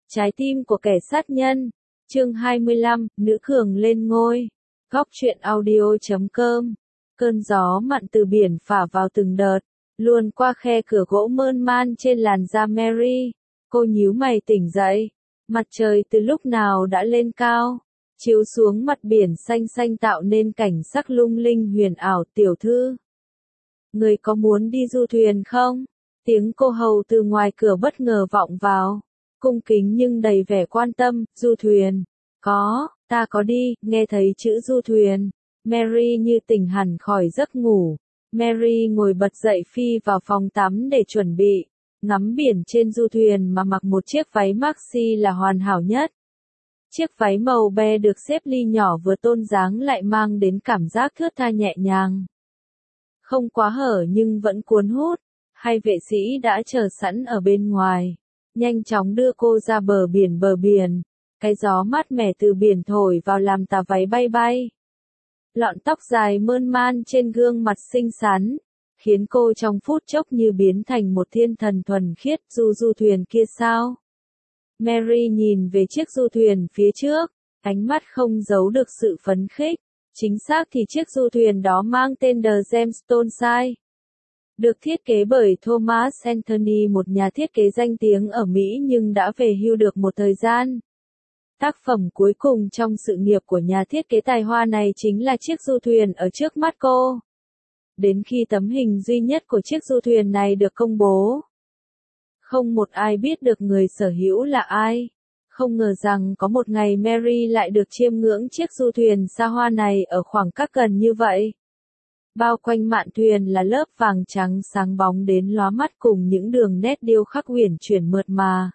Trái tim của kẻ sát nhân. Chương 25, nữ cường lên ngôi. Góc truyện audio.com. Cơn gió mặn từ biển phả vào từng đợt, luồn qua khe cửa gỗ mơn man trên làn da Mary. Cô nhíu mày tỉnh dậy. Mặt trời từ lúc nào đã lên cao, chiếu xuống mặt biển xanh xanh tạo nên cảnh sắc lung linh huyền ảo. Tiểu thư, người có muốn đi du thuyền không? Tiếng cô hầu từ ngoài cửa bất ngờ vọng vào, cung kính nhưng đầy vẻ quan tâm. Du thuyền? Có, ta có đi. Nghe thấy chữ du thuyền, Mary như tỉnh hẳn khỏi giấc ngủ. Mary ngồi bật dậy phi vào phòng tắm để chuẩn bị ngắm biển trên du thuyền mà mặc một chiếc váy maxi là hoàn hảo nhất. Chiếc váy màu be được xếp ly nhỏ vừa tôn dáng lại mang đến cảm giác thướt tha nhẹ nhàng. Không quá hở nhưng vẫn cuốn hút. Hai vệ sĩ đã chờ sẵn ở bên ngoài, nhanh chóng đưa cô ra bờ biển. Cái gió mát mẻ từ biển thổi vào làm tà váy bay bay. Lọn tóc dài mơn man trên gương mặt xinh xắn, khiến cô trong phút chốc như biến thành một thiên thần thuần khiết. Du thuyền kia sao? Mary nhìn về chiếc du thuyền phía trước, ánh mắt không giấu được sự phấn khích. Chính xác thì chiếc du thuyền đó mang tên The Gemstone, được thiết kế bởi Thomas Anthony, một nhà thiết kế danh tiếng ở Mỹ nhưng đã về hưu được một thời gian. Tác phẩm cuối cùng trong sự nghiệp của nhà thiết kế tài hoa này chính là chiếc du thuyền ở trước mắt cô. Đến khi tấm hình duy nhất của chiếc du thuyền này được công bố, không một ai biết được người sở hữu là ai. Không ngờ rằng có một ngày Mary lại được chiêm ngưỡng chiếc du thuyền xa hoa này ở khoảng cách gần như vậy. Bao quanh mạn thuyền là lớp vàng trắng sáng bóng đến lóa mắt cùng những đường nét điêu khắc uyển chuyển mượt mà.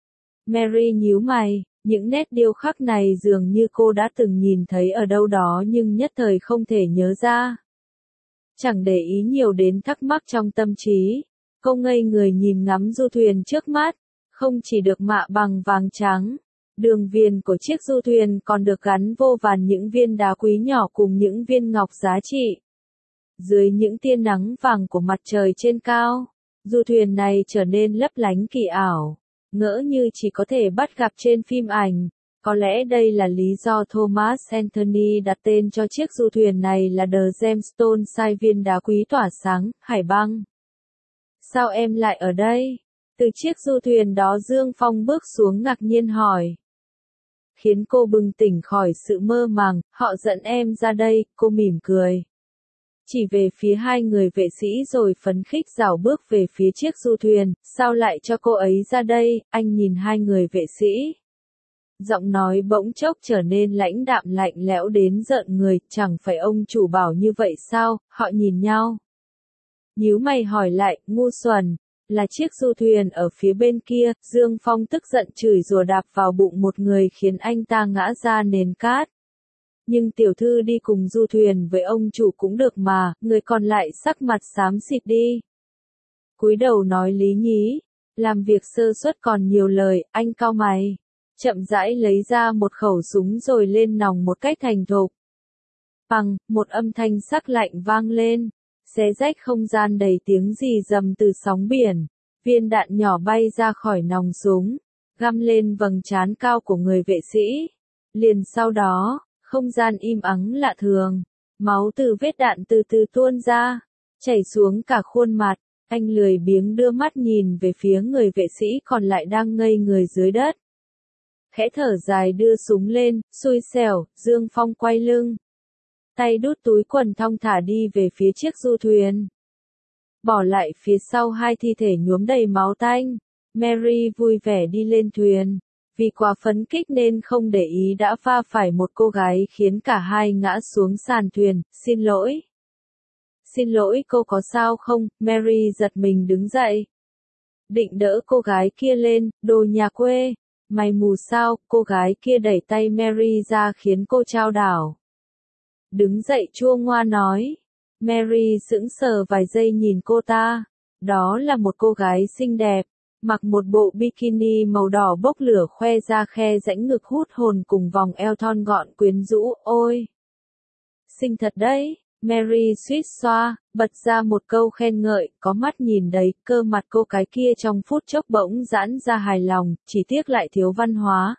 Mary nhíu mày, những nét điêu khắc này dường như cô đã từng nhìn thấy ở đâu đó nhưng nhất thời không thể nhớ ra. Chẳng để ý nhiều đến thắc mắc trong tâm trí, cô ngây người nhìn ngắm du thuyền trước mắt. Không chỉ được mạ bằng vàng trắng, đường viền của chiếc du thuyền còn được gắn vô vàn những viên đá quý nhỏ cùng những viên ngọc giá trị. Dưới những tia nắng vàng của mặt trời trên cao, du thuyền này trở nên lấp lánh kỳ ảo, ngỡ như chỉ có thể bắt gặp trên phim ảnh. Có lẽ đây là lý do Thomas Anthony đặt tên cho chiếc du thuyền này là The Gemstone, viên đá quý tỏa sáng. Hải băng, sao em lại ở đây? Từ chiếc du thuyền đó Dương Phong bước xuống ngạc nhiên hỏi, khiến cô bừng tỉnh khỏi sự mơ màng. Họ dẫn em ra đây. Cô mỉm cười, chỉ về phía hai người vệ sĩ rồi phấn khích rảo bước về phía chiếc du thuyền. Sao lại cho cô ấy ra đây? Anh nhìn hai người vệ sĩ, giọng nói bỗng chốc trở nên lãnh đạm lạnh lẽo đến rợn người. Chẳng phải ông chủ bảo như vậy sao? Họ nhìn nhau, nhíu mày hỏi lại, ngu xuẩn. Là chiếc du thuyền ở phía bên kia. Dương Phong tức giận chửi rủa đạp vào bụng một người khiến anh ta ngã ra nền cát. Nhưng tiểu thư đi cùng du thuyền với ông chủ cũng được mà. Người còn lại sắc mặt xám xịt đi, cúi đầu nói lý nhí, làm việc sơ suất còn nhiều lời. Anh cau mày, chậm rãi lấy ra một khẩu súng rồi lên nòng một cách thành thục. Bằng, một âm thanh sắc lạnh vang lên, xé rách không gian đầy tiếng rì rầm từ sóng biển. Viên đạn nhỏ bay ra khỏi nòng súng, găm lên vầng trán cao của người vệ sĩ. Liền sau đó, không gian im ắng lạ thường. Máu từ vết đạn từ từ tuôn ra, chảy xuống cả khuôn mặt. Anh lười biếng đưa mắt nhìn về phía người vệ sĩ còn lại đang ngây người dưới đất. Khẽ thở dài đưa súng lên. Xui xẻo. Dương Phong quay lưng, tay đút túi quần thong thả đi về phía chiếc du thuyền, bỏ lại phía sau hai thi thể nhuốm đầy máu tanh. Mary vui vẻ đi lên thuyền, vì quá phấn khích nên không để ý đã va phải một cô gái khiến cả hai ngã xuống sàn thuyền. Xin lỗi. Xin lỗi, cô có sao không? Mary giật mình đứng dậy, định đỡ cô gái kia lên. Đồ nhà quê, mày mù sao? Cô gái kia đẩy tay Mary ra khiến cô chao đảo. Đứng dậy chua ngoa nói. Mary sững sờ vài giây nhìn cô ta. Đó là một cô gái xinh đẹp, mặc một bộ bikini màu đỏ bốc lửa khoe ra khe rãnh ngực hút hồn cùng vòng eo thon gọn quyến rũ. Ôi, xinh thật đấy. Mary suýt xoa, bật ra một câu khen ngợi, có mắt nhìn đấy, cơ mặt cô cái kia trong phút chốc bỗng giãn ra hài lòng, chỉ tiếc lại thiếu văn hóa.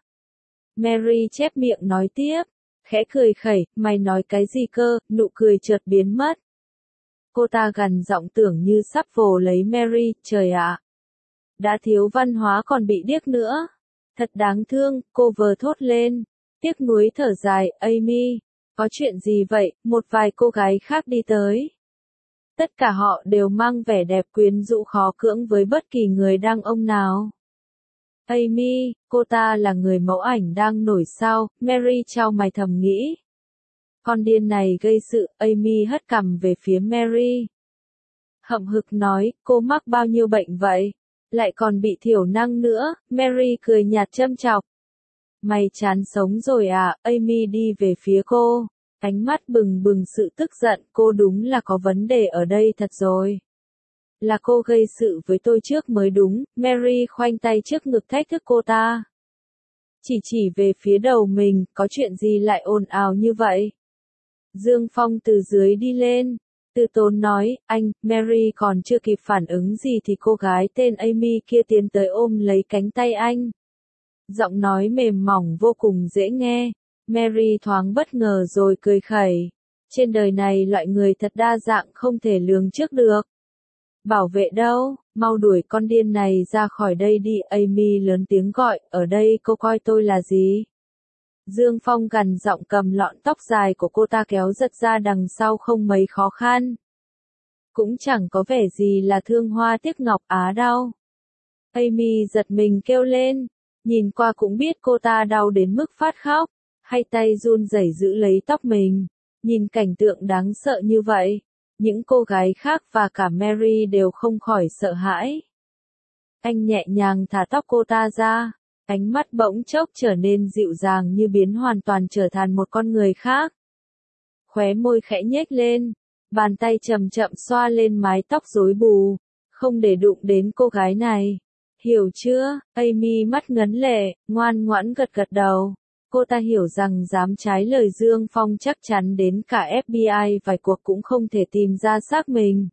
Mary chép miệng nói tiếp, khẽ cười khẩy, mày nói cái gì cơ, nụ cười chợt biến mất. Cô ta gằn giọng tưởng như sắp vồ lấy Mary, trời ạ. Đã thiếu văn hóa còn bị điếc nữa. Thật đáng thương, cô vờ thốt lên. Tiếc nuối thở dài, Amy. Có chuyện gì vậy? Một vài cô gái khác đi tới. Tất cả họ đều mang vẻ đẹp quyến rũ khó cưỡng với bất kỳ người đàn ông nào. Amy, cô ta là người mẫu ảnh đang nổi sao, Mary chau mày thầm nghĩ. Con điên này gây sự, Amy hất cằm về phía Mary. Hậm hực nói, cô mắc bao nhiêu bệnh vậy? Lại còn bị thiểu năng nữa, Mary cười nhạt châm chọc. Mày chán sống rồi à, Amy đi về phía cô. Ánh mắt bừng bừng sự tức giận, cô đúng là có vấn đề ở đây thật rồi. Là cô gây sự với tôi trước mới đúng, Mary khoanh tay trước ngực thách thức cô ta. Chỉ về phía đầu mình, có chuyện gì lại ồn ào như vậy? Dương Phong từ dưới đi lên. Từ tốn nói, anh, Mary còn chưa kịp phản ứng gì thì cô gái tên Amy kia tiến tới ôm lấy cánh tay anh. Giọng nói mềm mỏng vô cùng dễ nghe. Mary thoáng bất ngờ rồi cười khẩy. Trên đời này loại người thật đa dạng không thể lường trước được. Bảo vệ đâu, mau đuổi con điên này ra khỏi đây đi, Amy lớn tiếng gọi, ở đây cô coi tôi là gì? Dương Phong gằn giọng cầm lọn tóc dài của cô ta kéo giật ra đằng sau không mấy khó khăn. Cũng chẳng có vẻ gì là thương hoa tiếc ngọc á đâu. Amy giật mình kêu lên, nhìn qua cũng biết cô ta đau đến mức phát khóc, hai tay run rẩy giữ lấy tóc mình. Nhìn cảnh tượng đáng sợ như vậy, những cô gái khác và cả Mary đều không khỏi sợ hãi. Anh nhẹ nhàng thả tóc cô ta ra. Ánh mắt bỗng chốc trở nên dịu dàng như biến hoàn toàn trở thành một con người khác. Khóe môi khẽ nhếch lên, bàn tay chậm chậm xoa lên mái tóc rối bù, không để đụng đến cô gái này. Hiểu chưa? Amy mắt ngấn lệ, ngoan ngoãn gật gật đầu. Cô ta hiểu rằng dám trái lời Dương Phong chắc chắn đến cả FBI vài cuộc cũng không thể tìm ra xác mình.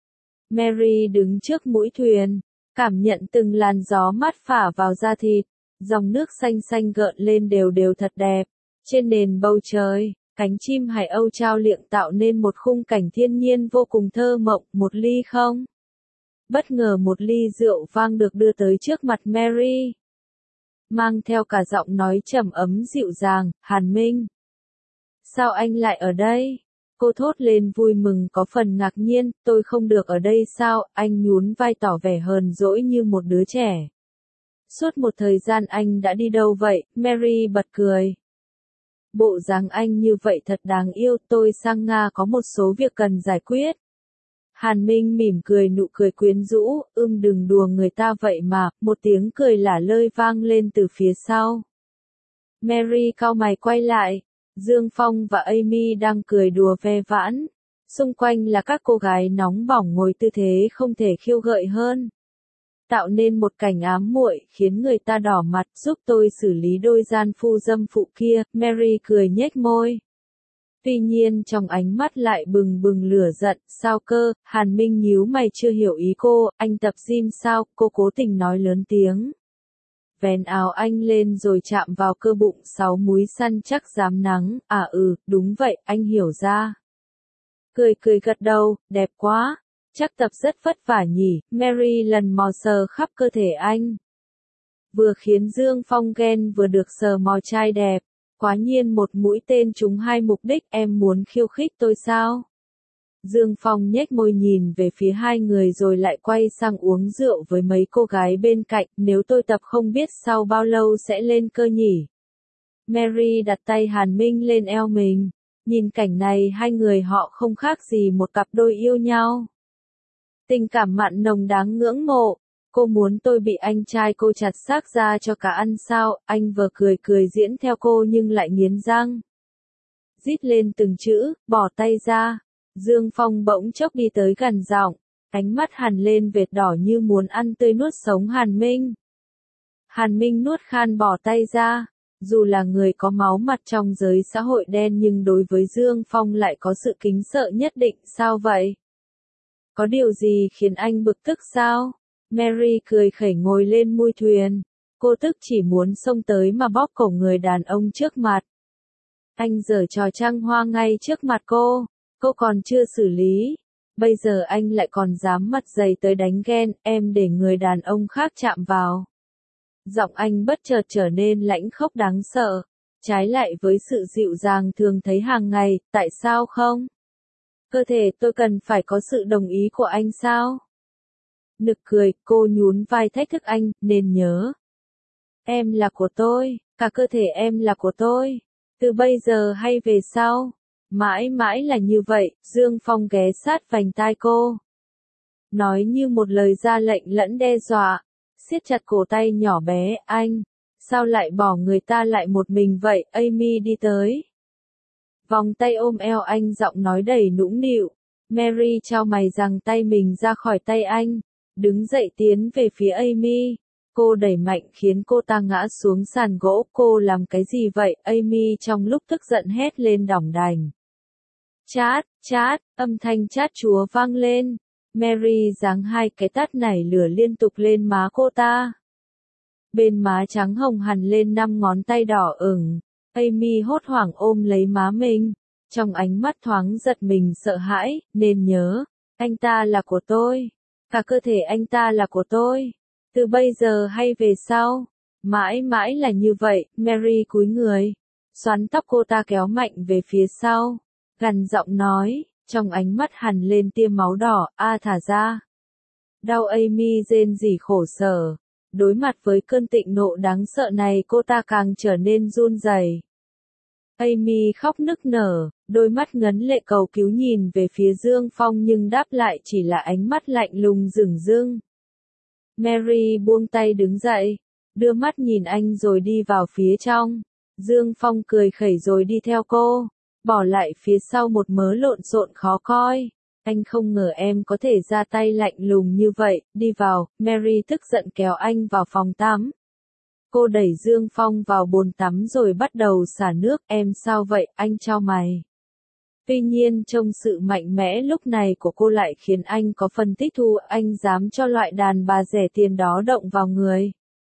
Mary đứng trước mũi thuyền, cảm nhận từng làn gió mát phả vào da thịt. Dòng nước xanh xanh gợn lên đều đều thật đẹp. Trên nền bầu trời, cánh chim hải âu trao liệng tạo nên một khung cảnh thiên nhiên vô cùng thơ mộng. Một ly không? Bất ngờ một ly rượu vang được đưa tới trước mặt Mary. Mang theo cả giọng nói trầm ấm dịu dàng, Hàn Minh. Sao anh lại ở đây? Cô thốt lên vui mừng có phần ngạc nhiên, tôi không được ở đây sao? Anh nhún vai tỏ vẻ hờn dỗi như một đứa trẻ. Suốt một thời gian anh đã đi đâu vậy? Mary bật cười. Bộ dáng anh như vậy thật đáng yêu, tôi sang Nga có một số việc cần giải quyết. Hàn Minh mỉm cười nụ cười quyến rũ, đừng đùa người ta vậy mà, một tiếng cười lả lơi vang lên từ phía sau. Mary cau mày quay lại, Dương Phong và Amy đang cười đùa ve vãn. Xung quanh là các cô gái nóng bỏng ngồi tư thế không thể khiêu gợi hơn. Tạo nên một cảnh ám muội khiến người ta đỏ mặt, giúp tôi xử lý đôi gian phu dâm phụ kia, Mary cười nhếch môi. Tuy nhiên trong ánh mắt lại bừng bừng lửa giận, sao cơ, Hàn Minh nhíu mày chưa hiểu ý cô, anh tập gym sao, cô cố tình nói lớn tiếng. Vén áo anh lên rồi chạm vào cơ bụng 6 múi săn chắc dám nắng, đúng vậy, anh hiểu ra. Cười gật đầu, đẹp quá. Chắc tập rất vất vả nhỉ, Mary lần mò sờ khắp cơ thể anh. Vừa khiến Dương Phong ghen vừa được sờ mò trai đẹp. Quá nhiên một mũi tên trúng hai mục đích, em muốn khiêu khích tôi sao? Dương Phong nhếch môi nhìn về phía hai người rồi lại quay sang uống rượu với mấy cô gái bên cạnh, nếu tôi tập không biết sau bao lâu sẽ lên cơ nhỉ? Mary đặt tay Hàn Minh lên eo mình. Nhìn cảnh này hai người họ không khác gì một cặp đôi yêu nhau. Tình cảm mặn nồng đáng ngưỡng mộ. Cô muốn tôi bị anh trai cô chặt xác ra cho cả ăn sao? Anh vừa cười diễn theo cô nhưng lại nghiến răng. Rít lên từng chữ, bỏ tay ra. Dương Phong bỗng chốc đi tới gần giọng. Ánh mắt hằn lên vệt đỏ như muốn ăn tươi nuốt sống Hàn Minh. Hàn Minh nuốt khan bỏ tay ra. Dù là người có máu mặt trong giới xã hội đen nhưng đối với Dương Phong lại có sự kính sợ nhất định, sao vậy? Có điều gì khiến anh bực tức sao? Mary cười khẩy ngồi lên mui thuyền. Cô tức chỉ muốn xông tới mà bóp cổ người đàn ông trước mặt. Anh giở trò trăng hoa ngay trước mặt cô còn chưa xử lý. Bây giờ anh lại còn dám mặt dày tới đánh ghen, em để người đàn ông khác chạm vào. Giọng anh bất chợt trở nên lãnh khốc đáng sợ, trái lại với sự dịu dàng thường thấy hàng ngày, tại sao không? Cơ thể tôi cần phải có sự đồng ý của anh sao? Nực cười, cô nhún vai thách thức anh, nên nhớ. Em là của tôi, cả cơ thể em là của tôi. Từ bây giờ hay về sau, mãi mãi là như vậy. Dương Phong ghé sát vành tai cô, nói như một lời ra lệnh lẫn đe dọa, siết chặt cổ tay nhỏ bé. Anh, sao lại bỏ người ta lại một mình vậy? Amy đi tới, vòng tay ôm eo anh, giọng nói đầy nũng nịu. Mary chau mày giằng tay mình ra khỏi tay anh, đứng dậy tiến về phía Amy. Cô đẩy mạnh khiến cô ta ngã xuống sàn gỗ. Cô làm cái gì vậy? Amy trong lúc tức giận hét lên đỏng đành. Chát, chát, âm thanh chát chúa vang lên. Mary giáng hai cái tát nảy lửa liên tục lên má cô ta. Bên má trắng hồng hằn lên 5 ngón tay đỏ ửng. Amy hốt hoảng ôm lấy má mình, trong ánh mắt thoáng giật mình sợ hãi. Nên nhớ, anh ta là của tôi, cả cơ thể anh ta là của tôi. Từ bây giờ hay về sau, mãi mãi là như vậy. Mary cúi người, xoắn tóc cô ta kéo mạnh về phía sau, gằn giọng nói, trong ánh mắt hằn lên tia máu đỏ. Thả ra. Đau. Amy rên rỉ khổ sở. Đối mặt với cơn thịnh nộ đáng sợ này, cô ta càng trở nên run rẩy. Amy khóc nức nở, đôi mắt ngấn lệ cầu cứu nhìn về phía Dương Phong nhưng đáp lại chỉ là ánh mắt lạnh lùng dửng dưng. Mary buông tay đứng dậy, đưa mắt nhìn anh rồi đi vào phía trong. Dương Phong cười khẩy rồi đi theo cô, bỏ lại phía sau một mớ lộn xộn khó coi. Anh không ngờ em có thể ra tay lạnh lùng như vậy. Đi vào. Mary tức giận kéo anh vào phòng tắm. Cô đẩy Dương Phong vào bồn tắm rồi bắt đầu xả nước. Em sao vậy? Anh chau mày. Tuy nhiên trông sự mạnh mẽ lúc này của cô lại khiến anh có phần thích thú. Anh dám cho loại đàn bà rẻ tiền đó động vào người.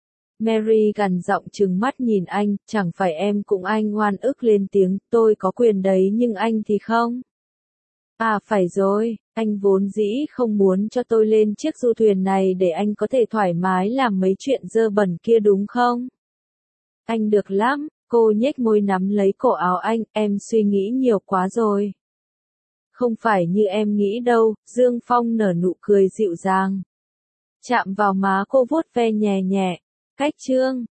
Mary gằn giọng trừng mắt nhìn anh, chẳng phải em cũng. Anh oan ức lên tiếng, tôi có quyền đấy nhưng anh thì không. Phải rồi, anh vốn dĩ không muốn cho tôi lên chiếc du thuyền này để anh có thể thoải mái làm mấy chuyện dơ bẩn kia đúng không? Anh được lắm. Cô nhếch môi nắm lấy cổ áo anh, em suy nghĩ nhiều quá rồi. Không phải như em nghĩ đâu. Dương Phong nở nụ cười dịu dàng, chạm vào má cô vuốt ve nhẹ nhẹ. Cách chương